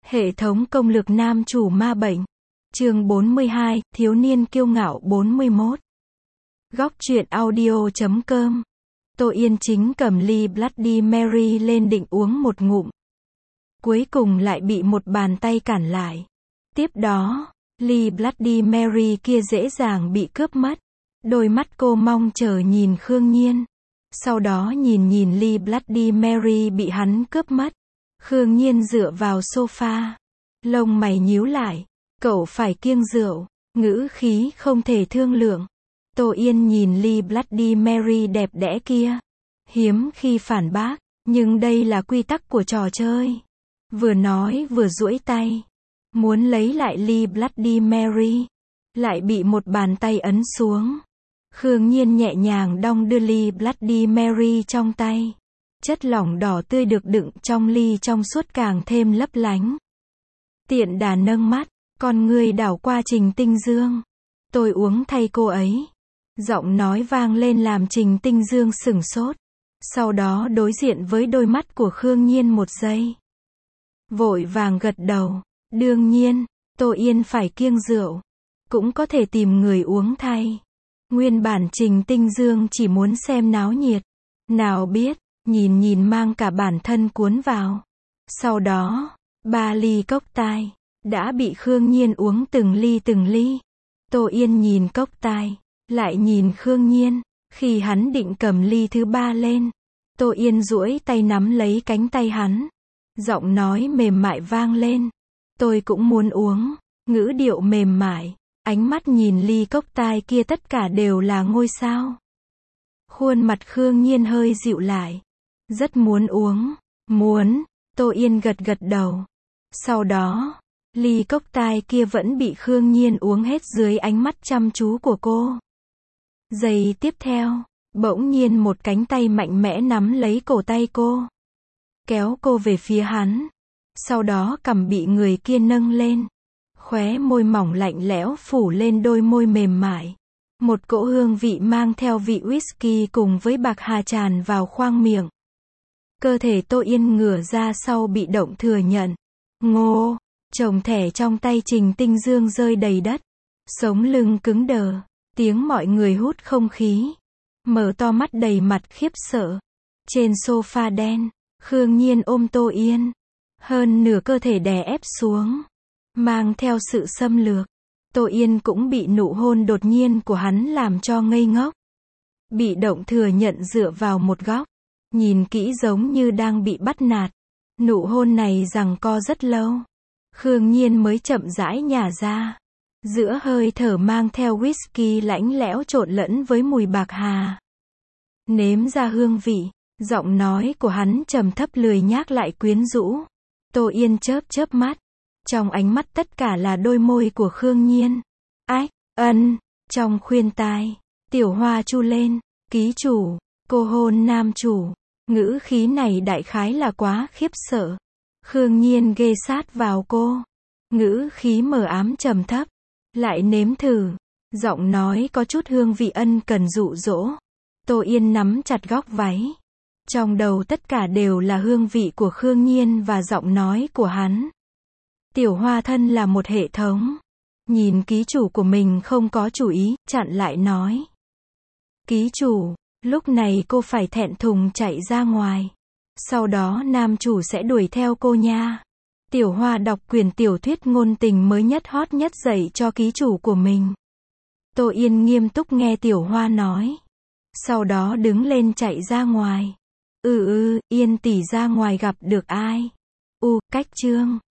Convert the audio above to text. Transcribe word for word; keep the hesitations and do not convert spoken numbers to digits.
Hệ thống công lược nam chủ ma bệnh. Chương bốn mươi hai, thiếu niên kiêu ngạo bốn mươi mốt. Góc truyện audio chấm com. Tô Yên Chính cầm ly Bloody Mary lên định uống một ngụm. Cuối cùng lại bị một bàn tay cản lại. Tiếp đó, ly Bloody Mary kia dễ dàng bị cướp mất. Đôi mắt cô mong chờ nhìn Khương Nhiên. Sau đó nhìn nhìn ly Bloody Mary bị hắn cướp mất. Khương Nhiên dựa vào sofa. Lông mày nhíu lại. Cậu phải kiêng rượu. Ngữ khí không thể thương lượng. Tô Yên nhìn ly Bloody Mary đẹp đẽ kia. Hiếm khi phản bác. Nhưng đây là quy tắc của trò chơi. Vừa nói vừa duỗi tay. Muốn lấy lại ly Bloody Mary. Lại bị một bàn tay ấn xuống. Khương Nhiên nhẹ nhàng đong đưa ly Bloody Mary trong tay. Chất lỏng đỏ tươi được đựng trong ly trong suốt càng thêm lấp lánh. Tiện đà nâng mắt, con người đảo qua Trình Tinh Dương. Tôi uống thay cô ấy. Giọng nói vang lên làm Trình Tinh Dương sửng sốt. Sau đó đối diện với đôi mắt của Khương Nhiên một giây. Vội vàng gật đầu. Đương nhiên, Tô Yên phải kiêng rượu. Cũng có thể tìm người uống thay. Nguyên bản Trình Tinh Dương chỉ muốn xem náo nhiệt. Nào biết, nhìn nhìn mang cả bản thân cuốn vào. Sau đó, ba ly cốc tai, đã bị Khương Nhiên uống từng ly từng ly. Tô Yên nhìn cốc tai, lại nhìn Khương Nhiên. Khi hắn định cầm ly thứ ba lên, Tô Yên duỗi tay nắm lấy cánh tay hắn. Giọng nói mềm mại vang lên. Tôi cũng muốn uống. Ngữ điệu mềm mại. Ánh mắt nhìn ly cốc tai kia tất cả đều là ngôi sao. Khuôn mặt Khương Nhiên hơi dịu lại. Rất muốn uống. Muốn. Tô Yên gật gật đầu. Sau đó, ly cốc tai kia vẫn bị Khương Nhiên uống hết dưới ánh mắt chăm chú của cô. Giây tiếp theo, bỗng nhiên một cánh tay mạnh mẽ nắm lấy cổ tay cô. Kéo cô về phía hắn. Sau đó cằm bị người kia nâng lên. Khóe môi mỏng lạnh lẽo phủ lên đôi môi mềm mại. Một cỗ hương vị mang theo vị whisky cùng với bạc hà tràn vào khoang miệng. Cơ thể Tô Yên ngửa ra sau bị động thừa nhận. Ngô, chồng thẻ trong tay Trình Tinh Dương rơi đầy đất. Sống lưng cứng đờ. Tiếng mọi người hút không khí. Mở to mắt đầy mặt khiếp sợ. Trên sofa đen, Khương Nhiên ôm Tô Yên. Hơn nửa cơ thể đè ép xuống. Mang theo sự xâm lược. Tô Yên cũng bị nụ hôn đột nhiên của hắn làm cho ngây ngốc. Bị động thừa nhận dựa vào một góc. Nhìn kỹ giống như đang bị bắt nạt. Nụ hôn này giằng co rất lâu. Khương Nhiên mới chậm rãi nhả ra. Giữa hơi thở mang theo whisky lãnh lẽo trộn lẫn với mùi bạc hà. Nếm ra hương vị. Giọng nói của hắn trầm thấp lười nhác lại quyến rũ. Tô Yên chớp chớp mắt. Trong ánh mắt tất cả là đôi môi của Khương Nhiên. Ách, ân, trong khuyên tai. Tiểu Hoa chu lên. Ký chủ, cô hôn nam chủ. Ngữ khí này đại khái là quá khiếp sợ. Khương Nhiên ghê sát vào cô. Ngữ khí mờ ám trầm thấp. Lại nếm thử. Giọng nói có chút hương vị ân cần dụ dỗ. Tô Yên nắm chặt góc váy. Trong đầu tất cả đều là hương vị của Khương Nhiên và giọng nói của hắn. Tiểu Hoa thân là một hệ thống. Nhìn ký chủ của mình không có chủ ý, chặn lại nói. Ký chủ, lúc này cô phải thẹn thùng chạy ra ngoài. Sau đó nam chủ sẽ đuổi theo cô nha. Tiểu Hoa đọc quyển tiểu thuyết ngôn tình mới nhất hot nhất dạy cho ký chủ của mình. Tô Yên nghiêm túc nghe Tiểu Hoa nói. Sau đó đứng lên chạy ra ngoài. Ừ ừ, Yên tỷ ra ngoài gặp được ai? U, cách chương.